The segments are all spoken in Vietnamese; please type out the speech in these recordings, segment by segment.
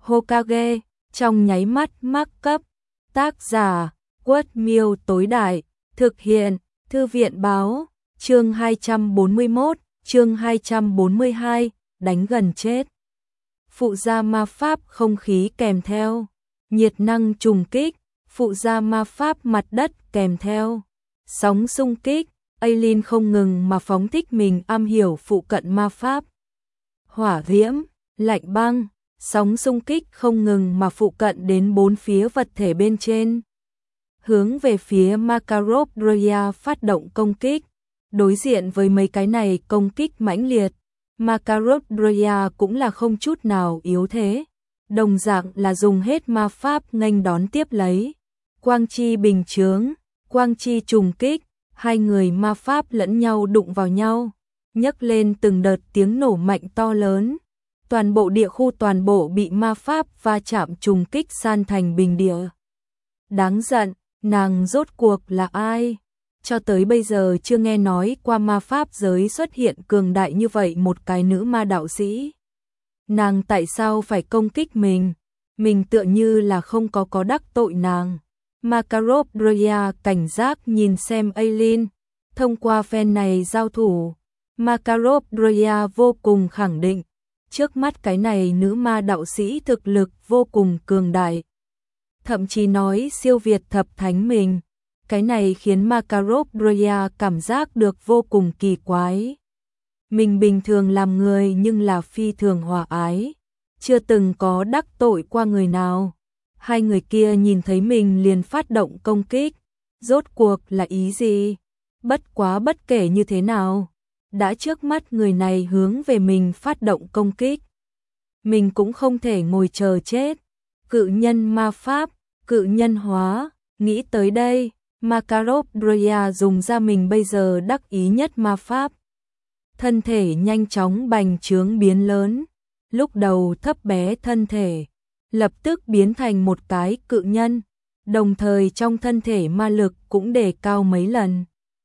Hokage, trong nháy mắt mắc cấp. Tác giả, Quất Miêu tối đại, thực hiện, Thư viện báo, chương 241, chương 242, đánh gần chết. Phụ gia ma pháp không khí kèm theo, nhiệt năng trùng kích, phụ gia ma pháp mặt đất kèm theo, sóng xung kích, Aileen không ngừng mà phóng thích mình am hiểu phụ cận ma pháp. Hỏa diễm, lạnh băng, sóng xung kích không ngừng mà phụ cận đến bốn phía vật thể bên trên. Hướng về phía Makarov Droya phát động công kích, đối diện với mấy cái này công kích mãnh liệt, Makarov Droya cũng là không chút nào yếu thế, đồng dạng là dùng hết ma pháp nghênh đón tiếp lấy. Quang chi bình chướng, quang chi trùng kích, hai người ma pháp lẫn nhau đụng vào nhau, nhấc lên từng đợt tiếng nổ mạnh to lớn. Toàn bộ địa khu toàn bộ bị ma pháp va chạm trùng kích san thành bình địa. Đáng giận, nàng rốt cuộc là ai? Cho tới bây giờ chưa nghe nói qua ma pháp giới xuất hiện cường đại như vậy một cái nữ ma đạo sĩ. Nàng tại sao phải công kích mình? Mình tựa như là không có đắc tội nàng. Makarov Droya cảnh giác nhìn xem Aileen. Thông qua phen này giao thủ, Makarov Droya vô cùng khẳng định. Trước mắt cái này nữ ma đạo sĩ thực lực vô cùng cường đại. Thậm chí nói siêu việt thập thánh mình. Cái này khiến Makarov Droya cảm giác được vô cùng kỳ quái. Mình bình thường làm người nhưng là phi thường hòa ái. Chưa từng có đắc tội qua người nào. Hai người kia nhìn thấy mình liền phát động công kích. Rốt cuộc là ý gì? Bất quá bất kể như thế nào. Đã trước mắt người này hướng về mình phát động công kích. Mình cũng không thể ngồi chờ chết. Cự nhân ma pháp, cự nhân hóa, nghĩ tới đây, Makarov Droya dùng ra mình bây giờ đắc ý nhất ma pháp. Thân thể nhanh chóng bành trướng biến lớn, lúc đầu thấp bé thân thể, lập tức biến thành một cái cự nhân, đồng thời trong thân thể ma lực cũng đề cao mấy lần.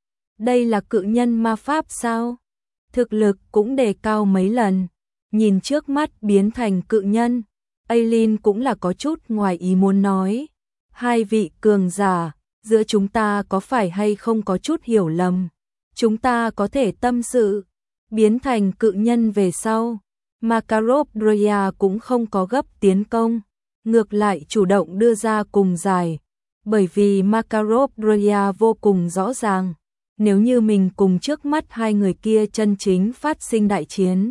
Đây là cự nhân ma pháp sao? Thực lực cũng đề cao mấy lần. Nhìn trước mắt biến thành cự nhân, Aileen cũng là có chút ngoài ý muốn nói. Hai vị cường giả, giữa chúng ta có phải hay không có chút hiểu lầm? Chúng ta có thể tâm sự. Biến thành cự nhân về sau, Makarov Droya cũng không có gấp tiến công, ngược lại chủ động đưa ra cùng giải. Bởi vì Makarov Droya vô cùng rõ ràng, nếu như mình cùng trước mắt hai người kia chân chính phát sinh đại chiến.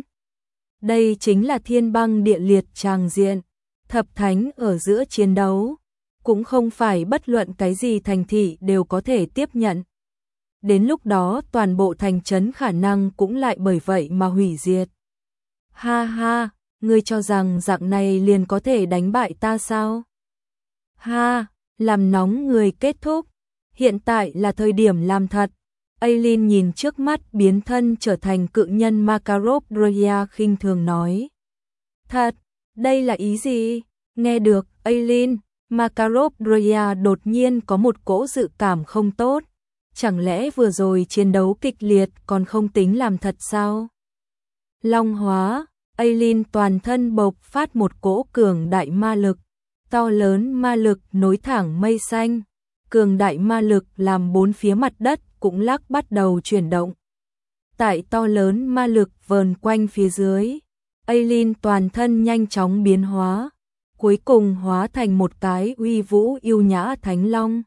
Đây chính là thiên băng địa liệt tràng diện, thập thánh ở giữa chiến đấu, cũng không phải bất luận cái gì thành thị đều có thể tiếp nhận. Đến lúc đó toàn bộ thành trấn khả năng cũng lại bởi vậy mà hủy diệt. Ha ha, ngươi cho rằng dạng này liền có thể đánh bại ta sao? Ha, làm nóng người kết thúc, hiện tại là thời điểm làm thật. Aileen nhìn trước mắt biến thân trở thành cự nhân Makarov Droya khinh thường nói. Thật, đây là ý gì? Nghe được, Aileen, Makarov Droya đột nhiên có một cỗ dự cảm không tốt. Chẳng lẽ vừa rồi chiến đấu kịch liệt còn không tính làm thật sao? Long hóa, Aileen toàn thân bộc phát một cỗ cường đại ma lực. To lớn ma lực nối thẳng mây xanh. Cường đại ma lực làm bốn phía mặt đất cũng lắc bắt đầu chuyển động. Tại to lớn ma lực vờn quanh phía dưới, Aileen toàn thân nhanh chóng biến hóa, cuối cùng hóa thành một cái uy vũ yêu nhã thánh long.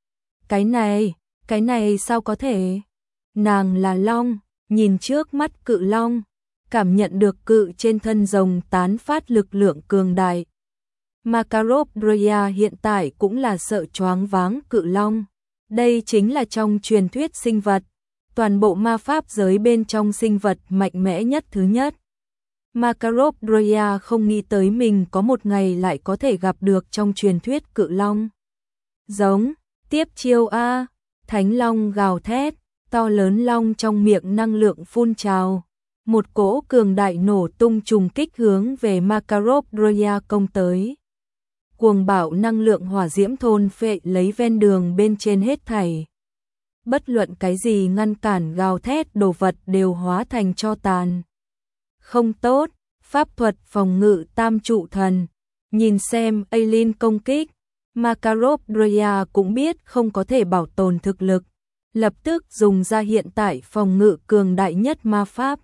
Cái này sao có thể? Nàng là long, nhìn trước mắt cự long, cảm nhận được cự trên thân rồng tán phát lực lượng cường đại. Makarov Droya hiện tại cũng là sợ choáng váng cự long. Đây chính là trong truyền thuyết sinh vật, toàn bộ ma pháp giới bên trong sinh vật mạnh mẽ nhất thứ nhất. Makarov Droya không nghĩ tới mình có một ngày lại có thể gặp được trong truyền thuyết cự long. Giống, tiếp chiêu A, thánh long gào thét, to lớn long trong miệng năng lượng phun trào. Một cỗ cường đại nổ tung trùng kích hướng về Makarov Droya công tới. Cuồng bạo năng lượng hỏa diễm thôn phệ lấy ven đường bên trên hết thảy. Bất luận cái gì ngăn cản gào thét đồ vật đều hóa thành tro tàn. Không tốt, pháp thuật phòng ngự tam trụ thần. Nhìn xem Aileen công kích, Makarov Droya cũng biết không có thể bảo tồn thực lực, lập tức dùng ra hiện tại phòng ngự cường đại nhất ma pháp.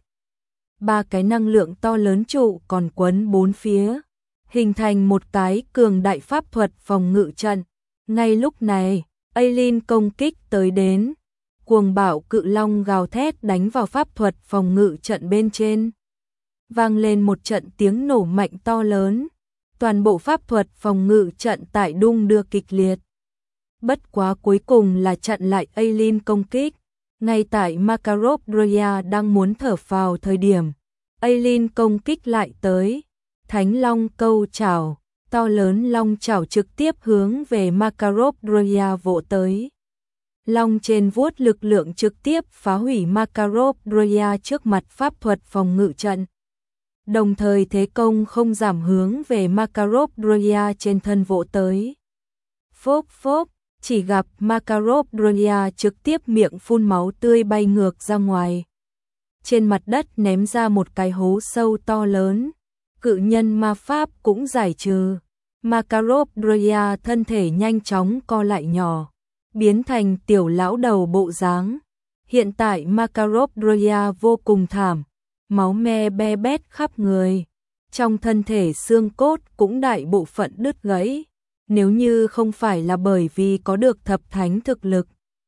Ba cái năng lượng to lớn trụ còn quấn bốn phía, hình thành một cái cường đại pháp thuật phòng ngự trận. Ngay lúc này, Aileen công kích tới đến, cuồng bạo cự long gào thét đánh vào pháp thuật phòng ngự trận bên trên. Vang lên một trận tiếng nổ mạnh to lớn, toàn bộ pháp thuật phòng ngự trận tại đung đưa kịch liệt. Bất quá cuối cùng là chặn lại Aileen công kích. Ngay tại Makarov Droya đang muốn thở phào thời điểm, Aileen công kích lại tới. Thánh long câu chảo, to lớn long chảo trực tiếp hướng về Makarov Droya vỗ tới. Long trên vuốt lực lượng trực tiếp phá hủy Makarov Droya trước mặt pháp thuật phòng ngự trận. Đồng thời thế công không giảm hướng về Makarov Droya trên thân vỗ tới. Phốc phốc, chỉ gặp Makarov Droya trực tiếp miệng phun máu tươi bay ngược ra ngoài. Trên mặt đất ném ra một cái hố sâu to lớn. Cự nhân ma pháp cũng giải trừ. Makarov Droya thân thể nhanh chóng co lại nhỏ, biến thành tiểu lão đầu bộ dáng. Hiện tại Makarov Droya vô cùng thảm, máu me be bét khắp người. Trong thân thể xương cốt cũng đại bộ phận đứt gãy. Nếu như không phải là bởi vì có được thập thánh thực lực,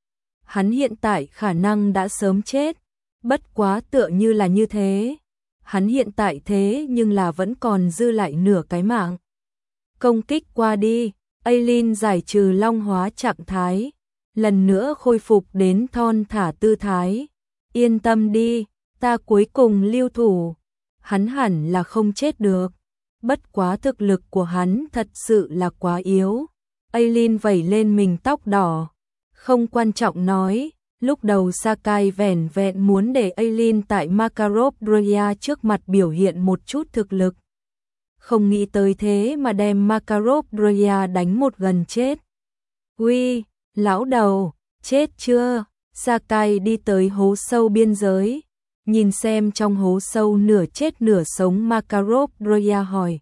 hắn hiện tại khả năng đã sớm chết. Bất quá tựa như là như thế. Hắn hiện tại thế nhưng là vẫn còn dư lại nửa cái mạng. Công kích qua đi, Aileen giải trừ long hóa trạng thái, lần nữa khôi phục đến thon thả tư thái. Yên tâm đi, ta cuối cùng lưu thủ. Hắn hẳn là không chết được. Bất quá thực lực của hắn thật sự là quá yếu. Aileen vẩy lên mình tóc đỏ. Không quan trọng nói, lúc đầu Sakai vẻn vẹn muốn để Aileen tại Makarov Droya trước mặt biểu hiện một chút thực lực. Không nghĩ tới thế mà đem Makarov Droya đánh một gần chết. Uy, lão đầu, chết chưa? Sakai đi tới hố sâu biên giới, nhìn xem trong hố sâu nửa chết nửa sống Makarov Droya hỏi.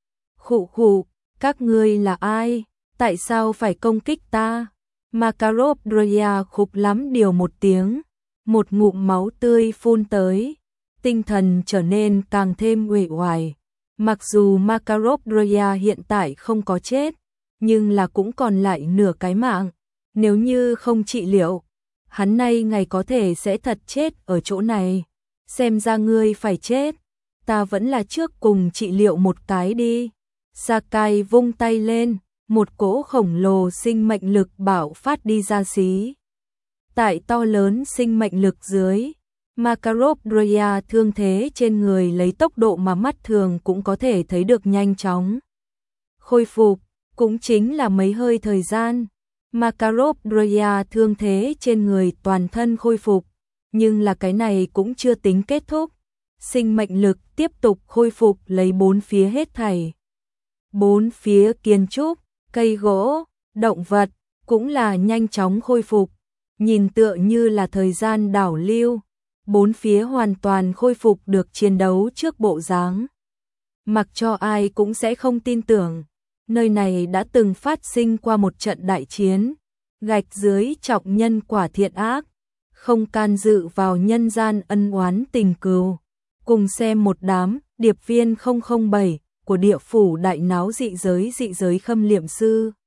Khụ khụ, các ngươi là ai? Tại sao phải công kích ta? Makarov Droya khục lắm điều một tiếng, một ngụm máu tươi phun tới, tinh thần trở nên càng thêm uể oải. Mặc dù Makarov Droya hiện tại không có chết, nhưng là cũng còn lại nửa cái mạng. Nếu như không trị liệu, hắn nay ngày có thể sẽ thật chết ở chỗ này. Xem ra ngươi phải chết, ta vẫn là trước cùng trị liệu một cái đi. Sakai vung tay lên, một cỗ khổng lồ sinh mệnh lực bạo phát đi ra xí. Tại to lớn sinh mệnh lực dưới, Makarov Droya thương thế trên người lấy tốc độ mà mắt thường cũng có thể thấy được nhanh chóng khôi phục, cũng chính là mấy hơi thời gian. Makarov Droya thương thế trên người toàn thân khôi phục, nhưng là cái này cũng chưa tính kết thúc. Sinh mệnh lực tiếp tục khôi phục lấy bốn phía hết thảy. Bốn phía kiến trúc, cây gỗ, động vật cũng là nhanh chóng khôi phục, nhìn tựa như là thời gian đảo lưu. Bốn phía hoàn toàn khôi phục được chiến đấu trước bộ dáng. Mặc cho ai cũng sẽ không tin tưởng, nơi này đã từng phát sinh qua một trận đại chiến, gạch dưới trọng nhân quả thiện ác, không can dự vào nhân gian ân oán tình cừu. Cùng xem một đám điệp viên 007 của địa phủ đại náo dị giới khâm liệm sư.